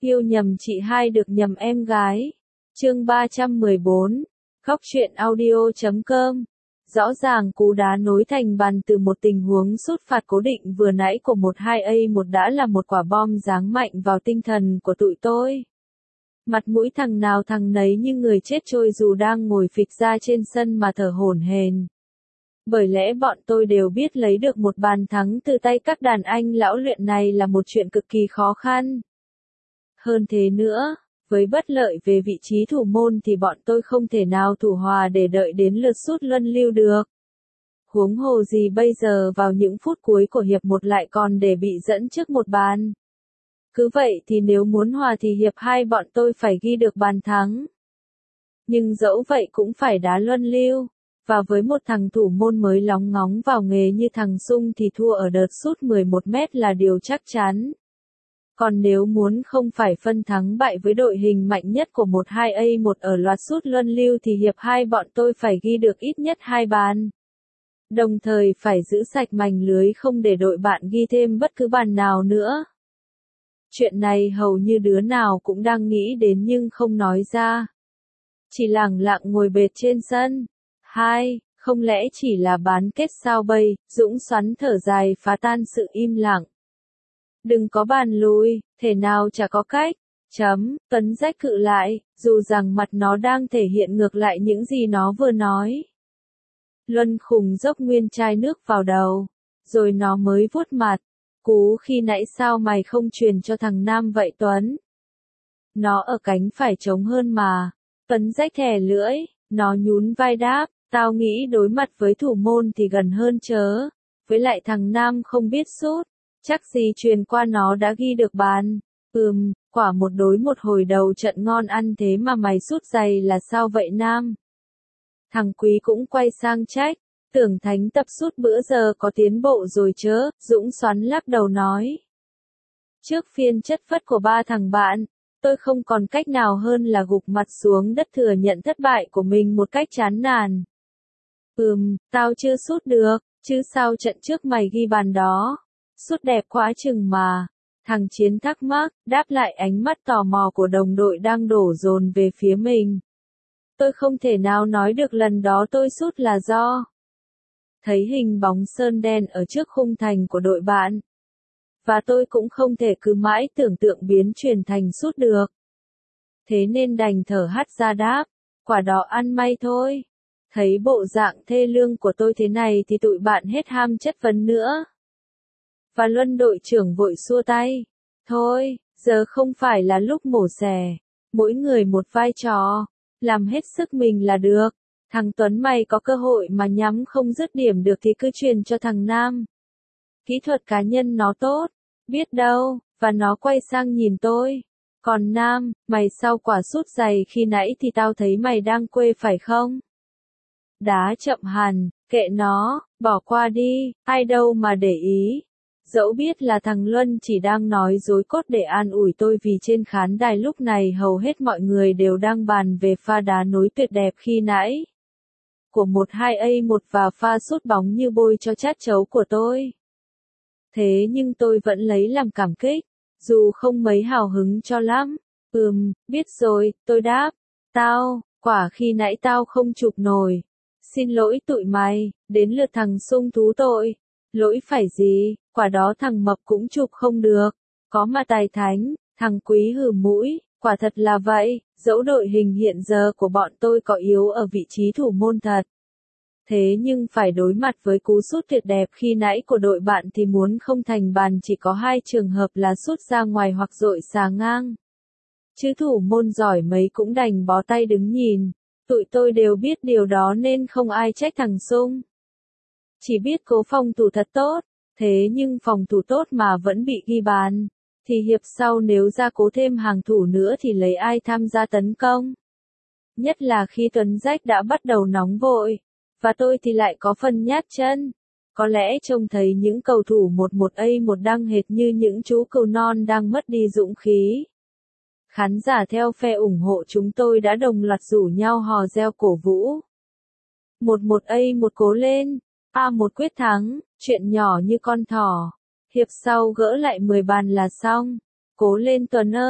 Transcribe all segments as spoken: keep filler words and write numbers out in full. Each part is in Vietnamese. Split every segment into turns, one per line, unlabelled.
Yêu nhầm chị hai được nhầm em gái. Chương ba trăm mười bốn. Khóc chuyện audio chấm com. Rõ ràng cú đá nối thành bàn từ một tình huống sút phạt cố định vừa nãy của một hai A một đã là một quả bom giáng mạnh vào tinh thần của tụi tôi. Mặt mũi thằng nào thằng nấy như người chết trôi dù đang ngồi phịch ra trên sân mà thở hổn hển. Bởi lẽ bọn tôi đều biết lấy được một bàn thắng từ tay các đàn anh lão luyện này là một chuyện cực kỳ khó khăn. Hơn thế nữa, với bất lợi về vị trí thủ môn thì bọn tôi không thể nào thủ hòa để đợi đến lượt sút luân lưu được. Huống hồ gì bây giờ vào những phút cuối của hiệp một lại còn để bị dẫn trước một bàn. Cứ vậy thì nếu muốn hòa thì hiệp hai bọn tôi phải ghi được bàn thắng. Nhưng dẫu vậy cũng phải đá luân lưu. Và với một thằng thủ môn mới lóng ngóng vào nghề như thằng Sung thì thua ở đợt sút mười một mét là điều chắc chắn. Còn nếu muốn không phải phân thắng bại với đội hình mạnh nhất của một hai A một ở loạt sút luân lưu thì hiệp hai bọn tôi phải ghi được ít nhất hai bàn. Đồng thời phải giữ sạch mảnh lưới không để đội bạn ghi thêm bất cứ bàn nào nữa. Chuyện này hầu như đứa nào cũng đang nghĩ đến nhưng không nói ra. Chỉ lẳng lặng ngồi bệt trên sân. Hai, không lẽ chỉ là bán kết sao bây, Dũng xoắn thở dài phá tan sự im lặng. Đừng có bàn lùi, thể nào chả có cách. Chấm, Tuấn rách cự lại, dù rằng mặt nó đang thể hiện ngược lại những gì nó vừa nói. Luân khùng dốc nguyên chai nước vào đầu, rồi nó mới vuốt mặt. Cú khi nãy sao mày không truyền cho thằng Nam vậy Tuấn? Nó ở cánh phải trống hơn mà. Tuấn rách thè lưỡi, nó nhún vai đáp, tao nghĩ đối mặt với thủ môn thì gần hơn chớ. Với lại thằng Nam không biết sút, chắc gì truyền qua nó đã ghi được bàn. Ừm, quả một đối một hồi đầu trận ngon ăn thế mà mày sút giày là sao vậy Nam? Thằng Quý cũng quay sang trách, tưởng Thánh tập sút bữa giờ có tiến bộ rồi chớ, Dũng xoắn lắc đầu nói. Trước phiên chất phất của ba thằng bạn, tôi không còn cách nào hơn là gục mặt xuống đất thừa nhận thất bại của mình một cách chán nản. Ừm, tao chưa sút được, chứ sao trận trước mày ghi bàn đó. Sút đẹp quá chừng mà. Thằng Chiến thắc mắc, đáp lại ánh mắt tò mò của đồng đội đang đổ dồn về phía mình. Tôi không thể nào nói được lần đó tôi sút là do. Thấy hình bóng sơn đen ở trước khung thành của đội bạn. Và tôi cũng không thể cứ mãi tưởng tượng biến chuyển thành sút được. Thế nên đành thở hắt ra đáp, quả đó ăn may thôi. Thấy bộ dạng thê lương của tôi thế này thì tụi bạn hết ham chất vấn nữa. Và Luân đội trưởng vội xua tay. Thôi, giờ không phải là lúc mổ xẻ. Mỗi người một vai trò. Làm hết sức mình là được. Thằng Tuấn mày có cơ hội mà nhắm không dứt điểm được thì cứ truyền cho thằng Nam. Kỹ thuật cá nhân nó tốt. Biết đâu, và nó quay sang nhìn tôi. Còn Nam, mày sau quả sút giày khi nãy thì tao thấy mày đang quê phải không? Đá chậm hẳn, kệ nó, bỏ qua đi, ai đâu mà để ý. Dẫu biết là thằng Luân chỉ đang nói dối cốt để an ủi tôi vì trên khán đài lúc này hầu hết mọi người đều đang bàn về pha đá nối tuyệt đẹp khi nãy. Của một hai A một và pha sút bóng như bôi cho chát chấu của tôi. Thế nhưng tôi vẫn lấy làm cảm kích, dù không mấy hào hứng cho lắm. Ừm, biết rồi, tôi đáp. Tao, quả khi nãy tao không chụp nổi. Xin lỗi tụi mày, đến lượt thằng Sung thú tội. Lỗi phải gì, quả đó thằng Mập cũng chụp không được. Có mà Tài Thánh, thằng Quý hừ mũi, quả thật là vậy, dẫu đội hình hiện giờ của bọn tôi có yếu ở vị trí thủ môn thật. Thế nhưng phải đối mặt với cú sút tuyệt đẹp khi nãy của đội bạn thì muốn không thành bàn chỉ có hai trường hợp là sút ra ngoài hoặc dội xà ngang. Chứ thủ môn giỏi mấy cũng đành bó tay đứng nhìn. Tụi tôi đều biết điều đó nên không ai trách thằng Sung. Chỉ biết cố phòng thủ thật tốt, thế nhưng phòng thủ tốt mà vẫn bị ghi bàn. Thì hiệp sau nếu ra cố thêm hàng thủ nữa thì lấy ai tham gia tấn công. Nhất là khi Tuấn Rách đã bắt đầu nóng vội. Và tôi thì lại có phần nhát chân. Có lẽ trông thấy những cầu thủ một một A một đang hệt như những chú cừu non đang mất đi dũng khí. Khán giả theo phe ủng hộ chúng tôi đã đồng loạt rủ nhau hò reo cổ vũ. một một A một cố lên, A một quyết thắng, chuyện nhỏ như con thỏ. Hiệp sau gỡ lại mười bàn là xong. Cố lên Tuấn ơi,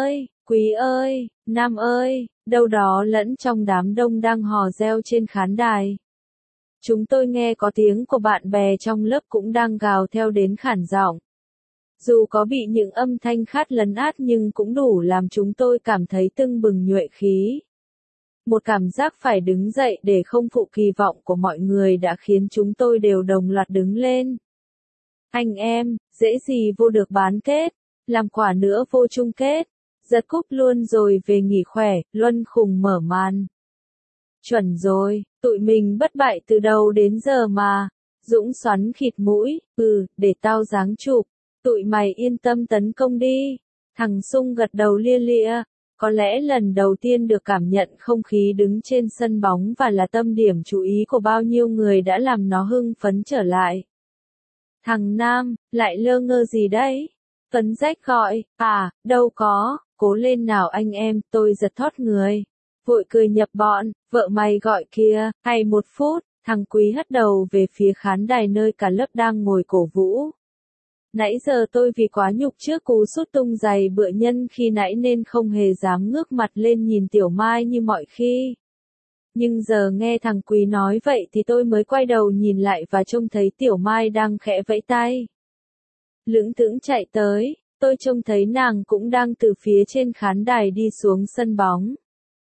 Quý ơi, Nam ơi, đâu đó lẫn trong đám đông đang hò reo trên khán đài. Chúng tôi nghe có tiếng của bạn bè trong lớp cũng đang gào theo đến khản giọng. Dù có bị những âm thanh khát lấn át nhưng cũng đủ làm chúng tôi cảm thấy tưng bừng nhuệ khí. Một cảm giác phải đứng dậy để không phụ kỳ vọng của mọi người đã khiến chúng tôi đều đồng loạt đứng lên. Anh em, dễ gì vô được bán kết, làm quả nữa vô chung kết, giật cúp luôn rồi về nghỉ khỏe, Luân khùng mở màn. Chuẩn rồi, tụi mình bất bại từ đầu đến giờ mà. Dũng xoắn khịt mũi, ừ, để tao giáng chụp, tụi mày yên tâm tấn công đi. Thằng Sung gật đầu lia lịa, có lẽ lần đầu tiên được cảm nhận không khí đứng trên sân bóng và là tâm điểm chú ý của bao nhiêu người đã làm nó hưng phấn trở lại. Thằng Nam, lại lơ ngơ gì đấy? Tuấn Rách gọi, à, đâu có, cố lên nào anh em, tôi giật thót người. Vội cười nhập bọn, vợ mày gọi kìa, hay một phút, thằng Quý hất đầu về phía khán đài nơi cả lớp đang ngồi cổ vũ. Nãy giờ tôi vì quá nhục trước cú sút tung giày bựa nhân khi nãy nên không hề dám ngước mặt lên nhìn Tiểu Mai như mọi khi. Nhưng giờ nghe thằng Quý nói vậy thì tôi mới quay đầu nhìn lại và trông thấy Tiểu Mai đang khẽ vẫy tay. Lững thững chạy tới, tôi trông thấy nàng cũng đang từ phía trên khán đài đi xuống sân bóng.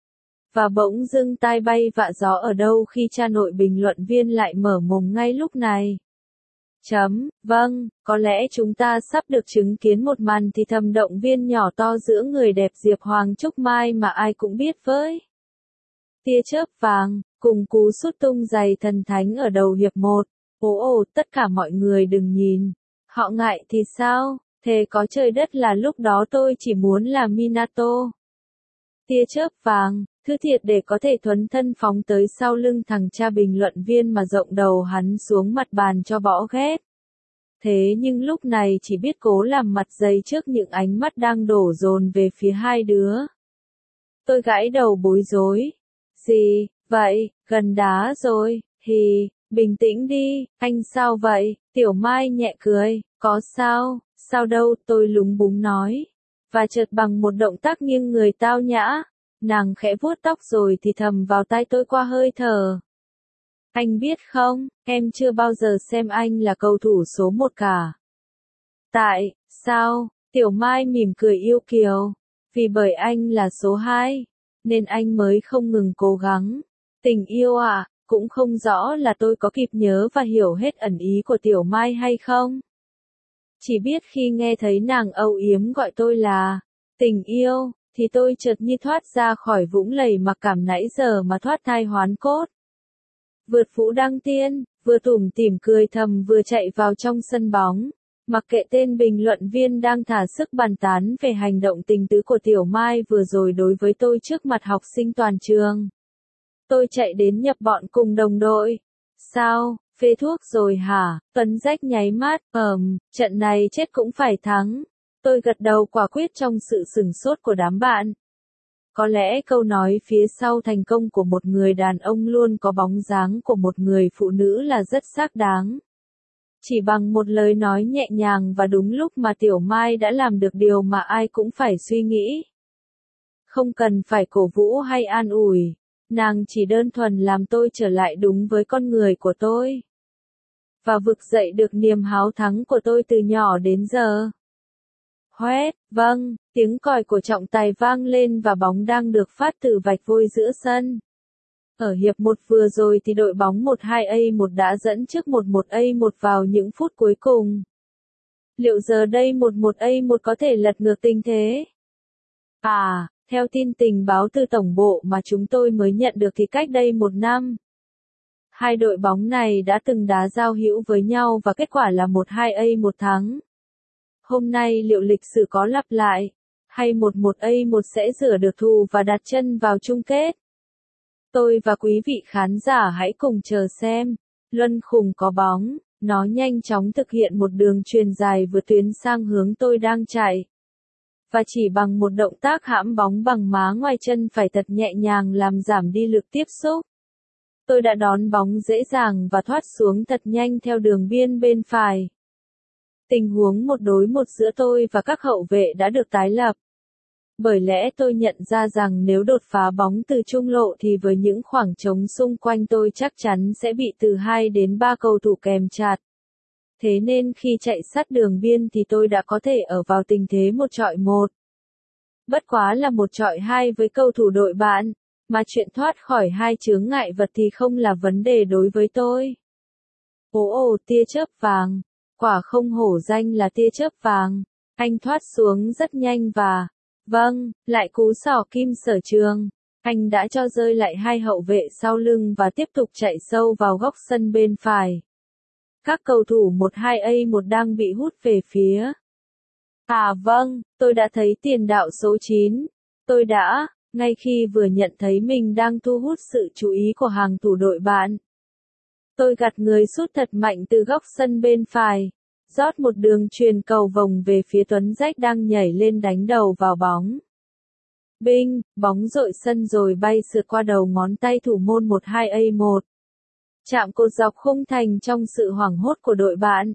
Và bỗng dưng tai bay vạ gió ở đâu khi cha nội bình luận viên lại mở mồm ngay lúc này. Chấm, vâng, có lẽ chúng ta sắp được chứng kiến một màn thì thầm động viên nhỏ to giữa người đẹp Diệp Hoàng Trúc Mai mà ai cũng biết với. Tia chớp vàng, cùng cú sút tung giày thần thánh ở đầu hiệp một. Ồ ồ, tất cả mọi người đừng nhìn. Họ ngại thì sao, thề có trời đất là lúc đó tôi chỉ muốn là Minato. Tia chớp vàng, thứ thiệt để có thể thuấn thân phóng tới sau lưng thằng cha bình luận viên mà rộng đầu hắn xuống mặt bàn cho bỏ ghét. Thế nhưng lúc này chỉ biết cố làm mặt dày trước những ánh mắt đang đổ dồn về phía hai đứa. Tôi gãi đầu bối rối. Gì, vậy, gần đá rồi, hì, bình tĩnh đi, anh sao vậy? Tiểu Mai nhẹ cười, có sao, sao đâu, tôi lúng búng nói. Và chợt bằng một động tác nghiêng người tao nhã, nàng khẽ vuốt tóc rồi thì thầm vào tai tôi qua hơi thở. Anh biết không, em chưa bao giờ xem anh là cầu thủ số một cả. Tại, sao? Tiểu Mai mỉm cười yêu kiều. Vì bởi anh là số hai, nên anh mới không ngừng cố gắng. Tình yêu à, cũng không rõ là tôi có kịp nhớ và hiểu hết ẩn ý của Tiểu Mai hay không. Chỉ biết khi nghe thấy nàng âu yếm gọi tôi là tình yêu, thì tôi chợt như thoát ra khỏi vũng lầy mặc cảm nãy giờ mà thoát thai hoán cốt. Vượt phũ đăng tiên, vừa tủm tỉm cười thầm vừa chạy vào trong sân bóng, mặc kệ tên bình luận viên đang thả sức bàn tán về hành động tình tứ của Tiểu Mai vừa rồi đối với tôi trước mặt học sinh toàn trường. Tôi chạy đến nhập bọn cùng đồng đội. Sao, phê thuốc rồi hả? Tuấn Rách nháy mắt, ờm, trận này chết cũng phải thắng. Tôi gật đầu quả quyết trong sự sửng sốt của đám bạn. Có lẽ câu nói phía sau thành công của một người đàn ông luôn có bóng dáng của một người phụ nữ là rất xác đáng. Chỉ bằng một lời nói nhẹ nhàng và đúng lúc mà Tiểu Mai đã làm được điều mà ai cũng phải suy nghĩ. Không cần phải cổ vũ hay an ủi, nàng chỉ đơn thuần làm tôi trở lại đúng với con người của tôi. Và vực dậy được niềm háo thắng của tôi từ nhỏ đến giờ. Hoét, vâng, tiếng còi của trọng tài vang lên và bóng đang được phát từ vạch vôi giữa sân. Ở hiệp một vừa rồi thì đội bóng một hai A một đã dẫn trước một một A một vào những phút cuối cùng. Liệu giờ đây một một A một có thể lật ngược tình thế? À, theo tin tình báo từ tổng bộ mà chúng tôi mới nhận được thì cách đây một năm, hai đội bóng này đã từng đá giao hữu với nhau và kết quả là một hai A một thắng. Hôm nay liệu lịch sử có lặp lại, hay một một A một sẽ rửa được thù và đặt chân vào chung kết? Tôi và quý vị khán giả hãy cùng chờ xem. Luân khùng có bóng, nó nhanh chóng thực hiện một đường chuyền dài vượt tuyến sang hướng tôi đang chạy. Và chỉ bằng một động tác hãm bóng bằng má ngoài chân phải thật nhẹ nhàng làm giảm đi lực tiếp xúc. Tôi đã đón bóng dễ dàng và thoát xuống thật nhanh theo đường biên bên phải. Tình huống một đối một giữa tôi và các hậu vệ đã được tái lập. Bởi lẽ tôi nhận ra rằng nếu đột phá bóng từ trung lộ thì với những khoảng trống xung quanh tôi chắc chắn sẽ bị từ hai đến ba cầu thủ kèm chặt. Thế nên khi chạy sát đường biên thì tôi đã có thể ở vào tình thế một chọi một. Bất quá là một chọi hai với cầu thủ đội bạn, mà chuyện thoát khỏi hai chướng ngại vật thì không là vấn đề đối với tôi. Ồ ồ tia chớp vàng, quả không hổ danh là tia chớp vàng, anh thoát xuống rất nhanh và, vâng, lại cú xỏ kim sở trường. Anh đã cho rơi lại hai hậu vệ sau lưng và tiếp tục chạy sâu vào góc sân bên phải. Các cầu thủ một hai A một đang bị hút về phía. À vâng, tôi đã thấy tiền đạo số chín. Tôi đã, ngay khi vừa nhận thấy mình đang thu hút sự chú ý của hàng thủ đội bạn. Tôi gạt người sút thật mạnh từ góc sân bên phải, rót một đường truyền cầu vòng về phía Tuấn Rách đang nhảy lên đánh đầu vào bóng. Binh, bóng dội sân rồi bay sượt qua đầu ngón tay thủ môn một hai A một. Chạm cột dọc khung thành trong sự hoảng hốt của đội bạn.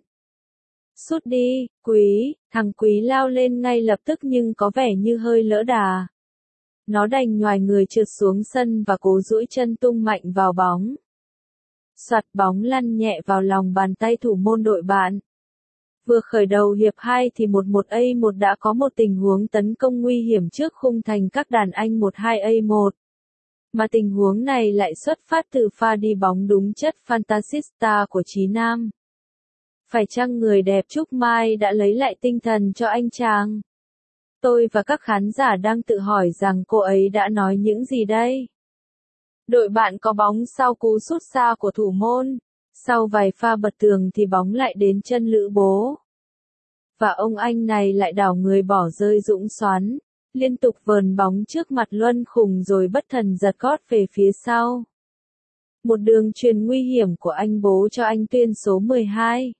Sút đi, Quý, thằng Quý lao lên ngay lập tức nhưng có vẻ như hơi lỡ đà. Nó đành nhoài người trượt xuống sân và cố duỗi chân tung mạnh vào bóng. Soạt bóng lăn nhẹ vào lòng bàn tay thủ môn đội bạn. Vừa khởi đầu hiệp hai thì một một A một đã có một tình huống tấn công nguy hiểm trước khung thành các đàn anh một hai A một. Mà tình huống này lại xuất phát từ pha đi bóng đúng chất Fantasista của Chí Nam. Phải chăng người đẹp Trúc Mai đã lấy lại tinh thần cho anh chàng? Tôi và các khán giả đang tự hỏi rằng cô ấy đã nói những gì đây? Đội bạn có bóng sau cú sút xa của thủ môn. Sau vài pha bật tường thì bóng lại đến chân Lữ Bố. Và ông anh này lại đảo người bỏ rơi dũng xoắn, liên tục vờn bóng trước mặt Luân Khùng rồi bất thần giật gót về phía sau. Một đường truyền nguy hiểm của anh Bố cho anh Tuyên số mười hai.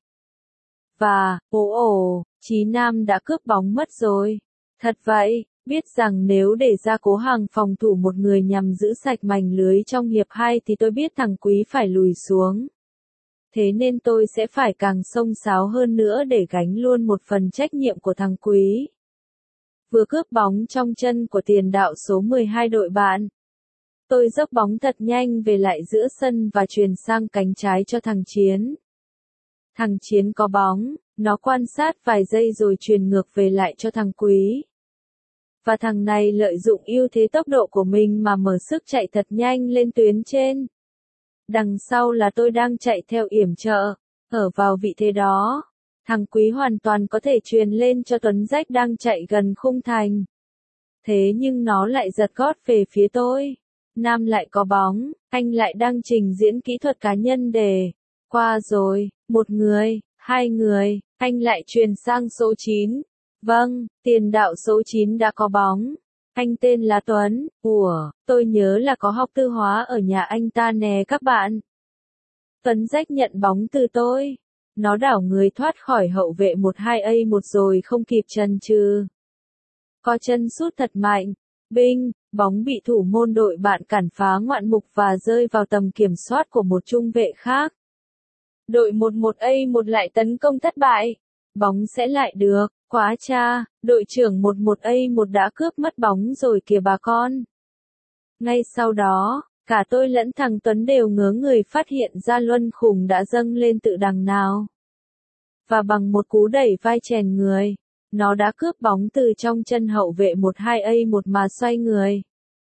Và, ồ ồ, Chí Nam đã cướp bóng mất rồi. Thật vậy, biết rằng nếu để ra cố hàng phòng thủ một người nhằm giữ sạch mảnh lưới trong hiệp hai thì tôi biết thằng Quý phải lùi xuống. Thế nên tôi sẽ phải càng xông xáo hơn nữa để gánh luôn một phần trách nhiệm của thằng Quý. Vừa cướp bóng trong chân của tiền đạo số mười hai đội bạn. Tôi dốc bóng thật nhanh về lại giữa sân và truyền sang cánh trái cho thằng Chiến. Thằng Chiến có bóng, nó quan sát vài giây rồi truyền ngược về lại cho thằng Quý. Và thằng này lợi dụng ưu thế tốc độ của mình mà mở sức chạy thật nhanh lên tuyến trên. Đằng sau là tôi đang chạy theo yểm trợ, ở vào vị thế đó. Thằng Quý hoàn toàn có thể truyền lên cho Tuấn Rách đang chạy gần khung thành. Thế nhưng nó lại giật gót về phía tôi. Nam lại có bóng, anh lại đang trình diễn kỹ thuật cá nhân để qua rồi, một người, hai người, anh lại truyền sang số chín. Vâng, tiền đạo số chín đã có bóng. Anh tên là Tuấn, ủa, tôi nhớ là có học tư hóa ở nhà anh ta nè các bạn. Tuấn Rách nhận bóng từ tôi. Nó đảo người thoát khỏi hậu vệ một hai A một rồi không kịp chần chừ. Có chân sút thật mạnh. Binh, bóng bị thủ môn đội bạn cản phá ngoạn mục và rơi vào tầm kiểm soát của một trung vệ khác. Đội một một A một lại tấn công thất bại. Bóng sẽ lại được, quá cha, đội trưởng một một A một đã cướp mất bóng rồi kìa bà con. Ngay sau đó, cả tôi lẫn thằng Tuấn đều ngớ người phát hiện ra Luân Khùng đã dâng lên tự đằng nào. Và bằng một cú đẩy vai chèn người, nó đã cướp bóng từ trong chân hậu vệ một hai A một mà xoay người.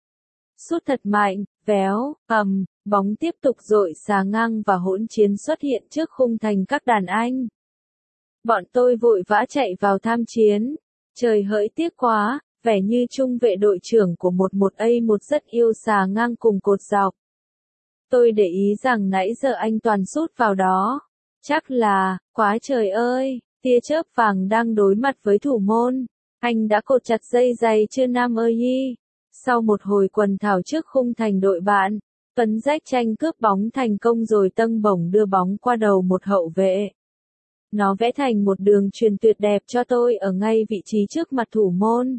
Sút thật mạnh, véo, ầm, bóng tiếp tục dội xà ngang và hỗn chiến xuất hiện trước khung thành các đàn anh. Bọn tôi vội vã chạy vào tham chiến. Trời hỡi tiếc quá, vẻ như trung vệ đội trưởng của một một A một rất yêu xà ngang cùng cột dọc. Tôi để ý rằng nãy giờ anh toàn sút vào đó. Chắc là, quá trời ơi, tia chớp vàng đang đối mặt với thủ môn. Anh đã cột chặt dây giày chưa Nam ơi. Sau một hồi quần thảo trước khung thành đội bạn, Tuấn Rách tranh cướp bóng thành công rồi tâng bổng đưa bóng qua đầu một hậu vệ. Nó vẽ thành một đường truyền tuyệt đẹp cho tôi ở ngay vị trí trước mặt thủ môn.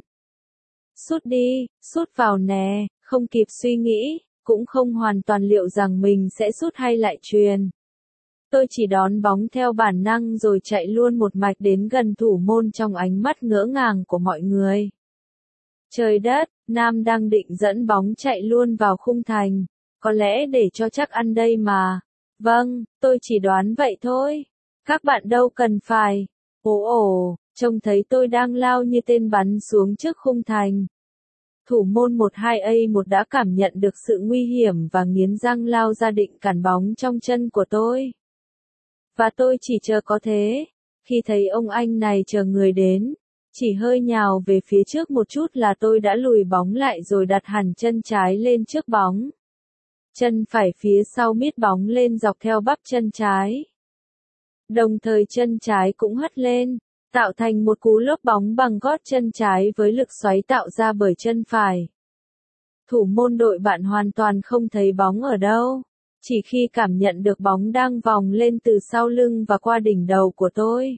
Sút đi, sút vào nè, không kịp suy nghĩ, cũng không hoàn toàn liệu rằng mình sẽ sút hay lại truyền. Tôi chỉ đón bóng theo bản năng rồi chạy luôn một mạch đến gần thủ môn trong ánh mắt ngỡ ngàng của mọi người. Trời đất, Nam đang định dẫn bóng chạy luôn vào khung thành. Có lẽ để cho chắc ăn đây mà. Vâng, tôi chỉ đoán vậy thôi. Các bạn đâu cần phải. Ồ ồ, trông thấy tôi đang lao như tên bắn xuống trước khung thành. Thủ môn một hai A một đã cảm nhận được sự nguy hiểm và nghiến răng lao ra định cản bóng trong chân của tôi. Và tôi chỉ chờ có thế. Khi thấy ông anh này chờ người đến, chỉ hơi nhào về phía trước một chút là tôi đã lùi bóng lại rồi đặt hẳn chân trái lên trước bóng. Chân phải phía sau mít bóng lên dọc theo bắp chân trái. Đồng thời chân trái cũng hất lên, tạo thành một cú lốp bóng bằng gót chân trái với lực xoáy tạo ra bởi chân phải. Thủ môn đội bạn hoàn toàn không thấy bóng ở đâu, chỉ khi cảm nhận được bóng đang vòng lên từ sau lưng và qua đỉnh đầu của tôi.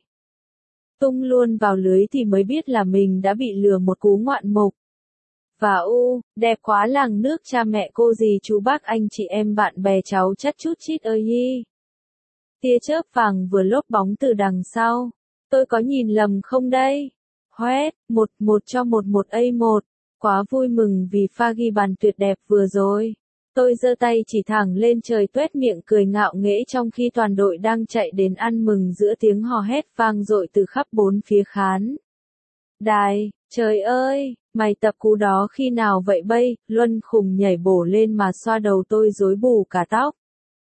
Tung luôn vào lưới thì mới biết là mình đã bị lừa một cú ngoạn mục. Và u, đẹp quá làng nước cha mẹ cô dì chú bác anh chị em bạn bè cháu chất chút chít ơi yi. Tia chớp vàng vừa lốp bóng từ đằng sau. Tôi có nhìn lầm không đây? Hoét, một một cho một một A một. Quá vui mừng vì pha ghi bàn tuyệt đẹp vừa rồi. Tôi giơ tay chỉ thẳng lên trời tuét miệng cười ngạo nghễ trong khi toàn đội đang chạy đến ăn mừng giữa tiếng hò hét vang dội từ khắp bốn phía khán đài. Trời ơi, mày tập cú đó khi nào vậy bây? Luân khùng nhảy bổ lên mà xoa đầu tôi rối bù cả tóc.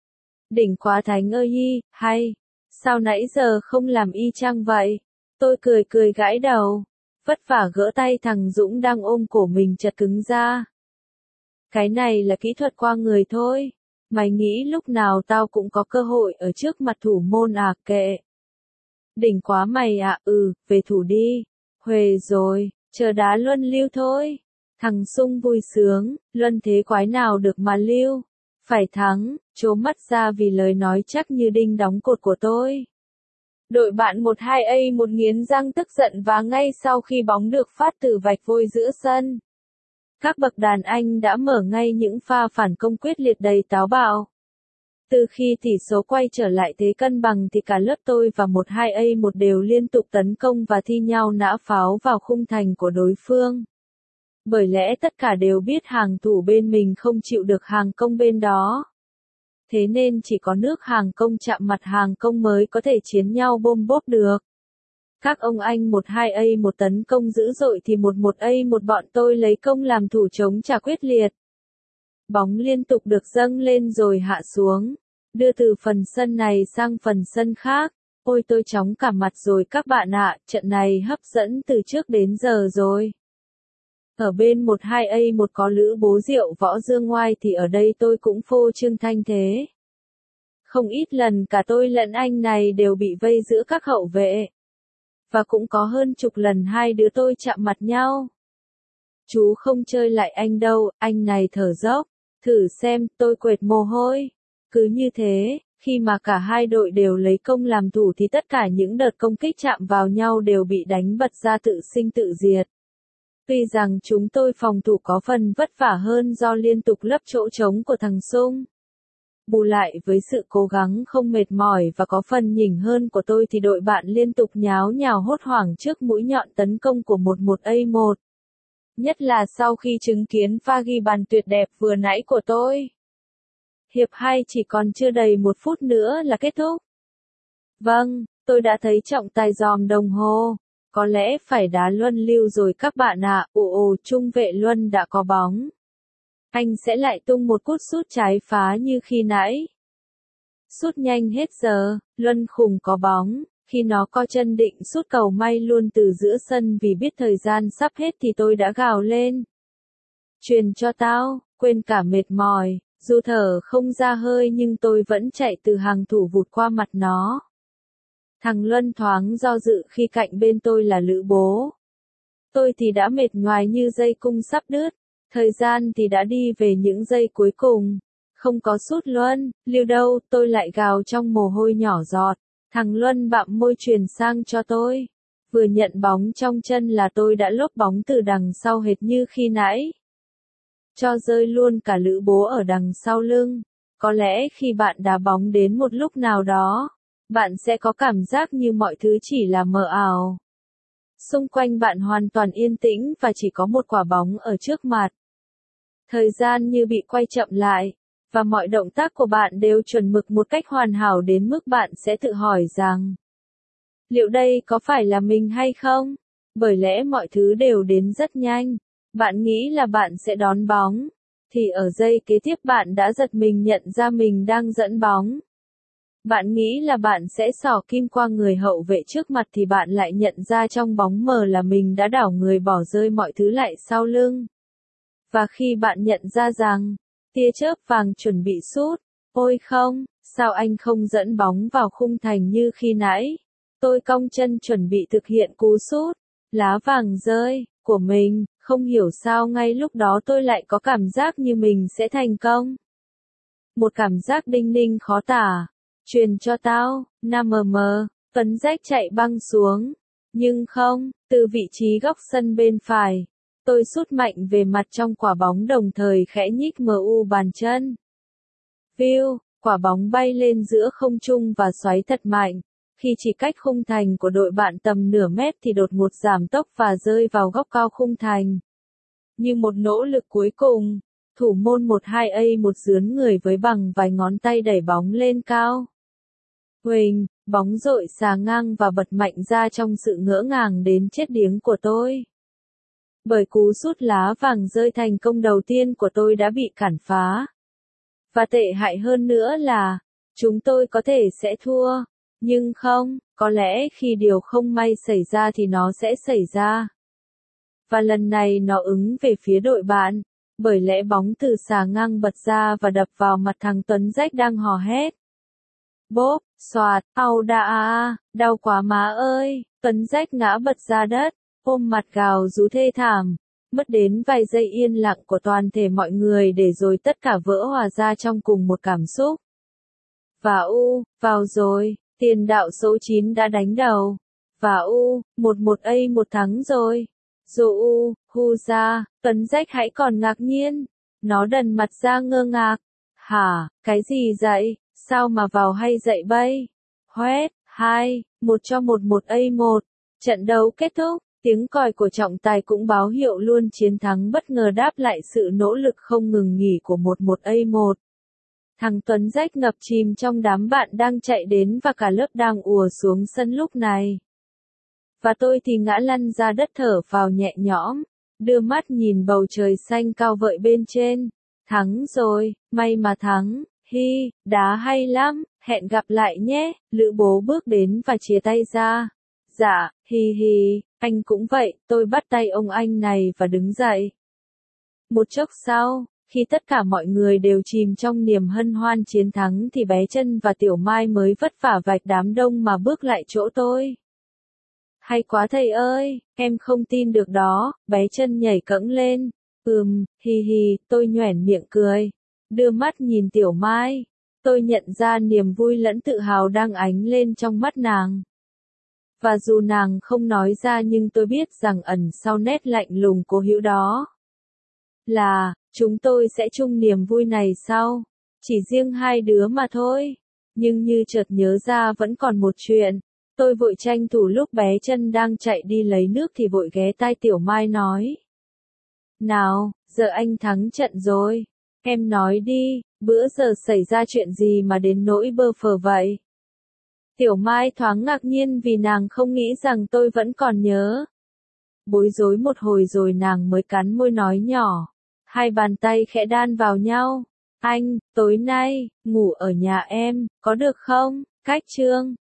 Đỉnh quá Thánh ơi yi, hay, sao nãy giờ không làm y chang vậy? Tôi cười cười gãi đầu, vất vả gỡ tay thằng Dũng đang ôm cổ mình chật cứng ra. Cái này là kỹ thuật qua người thôi, mày nghĩ lúc nào tao cũng có cơ hội ở trước mặt thủ môn à? Kệ. Đỉnh quá mày ạ, à, ừ, về thủ đi. Huề rồi, chờ đá Luân lưu thôi. Thằng Sung vui sướng, Luân thế quái nào được mà lưu. Phải thắng, trố mắt ra vì lời nói chắc như đinh đóng cột của tôi. Đội bạn một hai A một nghiến răng tức giận và ngay sau khi bóng được phát từ vạch vôi giữa sân, các bậc đàn anh đã mở ngay những pha phản công quyết liệt đầy táo bạo. Từ khi tỷ số quay trở lại thế cân bằng thì cả lớp tôi và một hai A một đều liên tục tấn công và thi nhau nã pháo vào khung thành của đối phương. Bởi lẽ tất cả đều biết hàng thủ bên mình không chịu được hàng công bên đó. Thế nên chỉ có nước hàng công chạm mặt hàng công mới có thể chiến nhau bôm bốp được. Các ông anh một hai A một tấn công dữ dội thì một một A một bọn tôi lấy công làm thủ chống trả quyết liệt. Bóng liên tục được dâng lên rồi hạ xuống, đưa từ phần sân này sang phần sân khác. Ôi tôi chóng cả mặt rồi các bạn ạ, trận này hấp dẫn từ trước đến giờ rồi. Ở bên một hai A một có Lữ Bố Diệu Võ Dương Ngoai thì ở đây tôi cũng phô trương thanh thế. Không ít lần cả tôi lẫn anh này đều bị vây giữa các hậu vệ. Và cũng có hơn chục lần hai đứa tôi chạm mặt nhau. Chú không chơi lại anh đâu, anh này thở dốc. Thử xem, tôi quệt mồ hôi. Cứ như thế, khi mà cả hai đội đều lấy công làm thủ thì tất cả những đợt công kích chạm vào nhau đều bị đánh bật ra tự sinh tự diệt. Tuy rằng chúng tôi phòng thủ có phần vất vả hơn do liên tục lấp chỗ trống của thằng Sung. Bù lại với sự cố gắng không mệt mỏi và có phần nhỉnh hơn của tôi thì đội bạn liên tục nháo nhào hốt hoảng trước mũi nhọn tấn công của một một A một. Nhất là sau khi chứng kiến pha ghi bàn tuyệt đẹp vừa nãy của tôi. Hiệp hai chỉ còn chưa đầy một phút nữa là kết thúc. Vâng, tôi đã thấy trọng tài dòm đồng hồ. Có lẽ phải đá Luân lưu rồi các bạn ạ. À. Ồ ồ, trung vệ Luân đã có bóng. Anh sẽ lại tung một cú sút trái phá như khi nãy. Sút nhanh hết giờ, Luân khùng có bóng. Khi nó co chân định sút cầu may luôn từ giữa sân vì biết thời gian sắp hết thì tôi đã gào lên. Truyền cho tao, quên cả mệt mỏi. Dù thở không ra hơi nhưng tôi vẫn chạy từ hàng thủ vụt qua mặt nó. Thằng Luân thoáng do dự khi cạnh bên tôi là Lữ Bố. Tôi thì đã mệt nhoài như dây cung sắp đứt. Thời gian thì đã đi về những giây cuối cùng. Không có sút Luân, lưu đâu, tôi lại gào trong mồ hôi nhỏ giọt. Thằng Luân bặm môi truyền sang cho tôi. Vừa nhận bóng trong chân là tôi đã lốp bóng từ đằng sau hệt như khi nãy. Cho rơi luôn cả Lữ Bố ở đằng sau lưng. Có lẽ khi bạn đá bóng đến một lúc nào đó, bạn sẽ có cảm giác như mọi thứ chỉ là mờ ảo. Xung quanh bạn hoàn toàn yên tĩnh và chỉ có một quả bóng ở trước mặt. Thời gian như bị quay chậm lại, và mọi động tác của bạn đều chuẩn mực một cách hoàn hảo đến mức bạn sẽ tự hỏi rằng, liệu đây có phải là mình hay không? Bởi lẽ mọi thứ đều đến rất nhanh. Bạn nghĩ là bạn sẽ đón bóng, thì ở giây kế tiếp bạn đã giật mình nhận ra mình đang dẫn bóng. Bạn nghĩ là bạn sẽ xỏ kim qua người hậu vệ trước mặt thì bạn lại nhận ra trong bóng mờ là mình đã đảo người bỏ rơi mọi thứ lại sau lưng. Và khi bạn nhận ra rằng, tia chớp vàng chuẩn bị sút, ôi không, sao anh không dẫn bóng vào khung thành như khi nãy? Tôi cong chân chuẩn bị thực hiện cú sút, lá vàng rơi, của mình, không hiểu sao ngay lúc đó tôi lại có cảm giác như mình sẽ thành công. Một cảm giác đinh ninh khó tả. Truyền cho tao, năm mờ, Tuấn Rách chạy băng xuống. Nhưng không, từ vị trí góc sân bên phải, tôi sút mạnh về mặt trong quả bóng đồng thời khẽ nhích mu bàn chân. View, quả bóng bay lên giữa không trung và xoáy thật mạnh. Khi chỉ cách khung thành của đội bạn tầm nửa mét thì đột ngột giảm tốc và rơi vào góc cao khung thành. Như một nỗ lực cuối cùng, thủ môn một hai A một dướn người với bằng vài ngón tay đẩy bóng lên cao. Huỳnh, bóng dội xà ngang và bật mạnh ra trong sự ngỡ ngàng đến chết điếng của tôi. Bởi cú sút lá vàng rơi thành công đầu tiên của tôi đã bị cản phá. Và tệ hại hơn nữa là, chúng tôi có thể sẽ thua, nhưng không, có lẽ khi điều không may xảy ra thì nó sẽ xảy ra. Và lần này nó ứng về phía đội bạn, bởi lẽ bóng từ xà ngang bật ra và đập vào mặt thằng Tuấn Rách đang hò hét. Bốp, xoạt, au đà à, đau quá má ơi, Tuấn Rách ngã bật ra đất, ôm mặt gào rú thê thảm, mất đến vài giây yên lặng của toàn thể mọi người để rồi tất cả vỡ hòa ra trong cùng một cảm xúc. Và u, vào rồi, tiền đạo số chín đã đánh đầu. Và u, một một A một thắng rồi. Dù u, hu ra, Tuấn Rách hãy còn ngạc nhiên. Nó đần mặt ra ngơ ngác. Hả, cái gì vậy? Sao mà vào hay dậy bay? Hoét, hai, một cho một một A một. Trận đấu kết thúc, tiếng còi của trọng tài cũng báo hiệu luôn chiến thắng bất ngờ đáp lại sự nỗ lực không ngừng nghỉ của một một A một. Thằng Tuấn Rách ngập chìm trong đám bạn đang chạy đến và cả lớp đang ùa xuống sân lúc này. Và tôi thì ngã lăn ra đất thở phào nhẹ nhõm, đưa mắt nhìn bầu trời xanh cao vợi bên trên. Thắng rồi, may mà thắng, hi, đá hay lắm, hẹn gặp lại nhé, Lữ Bố bước đến và chia tay ra. Dạ, hi hi, anh cũng vậy, tôi bắt tay ông anh này và đứng dậy. Một chốc sau, khi tất cả mọi người đều chìm trong niềm hân hoan chiến thắng thì bé Chân và Tiểu Mai mới vất vả vạch đám đông mà bước lại chỗ tôi. Hay quá thầy ơi, em không tin được đó, bé Chân nhảy cẫng lên. Ừm, hi hi, tôi nhoẻn miệng cười. Đưa mắt nhìn Tiểu Mai, tôi nhận ra niềm vui lẫn tự hào đang ánh lên trong mắt nàng. Và dù nàng không nói ra nhưng tôi biết rằng ẩn sau nét lạnh lùng cố hữu đó là, chúng tôi sẽ chung niềm vui này sau. Chỉ riêng hai đứa mà thôi. Nhưng như chợt nhớ ra vẫn còn một chuyện. Tôi vội tranh thủ lúc bé Chân đang chạy đi lấy nước thì vội ghé tai Tiểu Mai nói. Nào, giờ anh thắng trận rồi. Em nói đi, bữa giờ xảy ra chuyện gì mà đến nỗi bơ phờ vậy? Tiểu Mai thoáng ngạc nhiên vì nàng không nghĩ rằng tôi vẫn còn nhớ. Bối rối một hồi rồi nàng mới cắn môi nói nhỏ. Hai bàn tay khẽ đan vào nhau. Anh, tối nay, ngủ ở nhà em, có được không? Cách chương.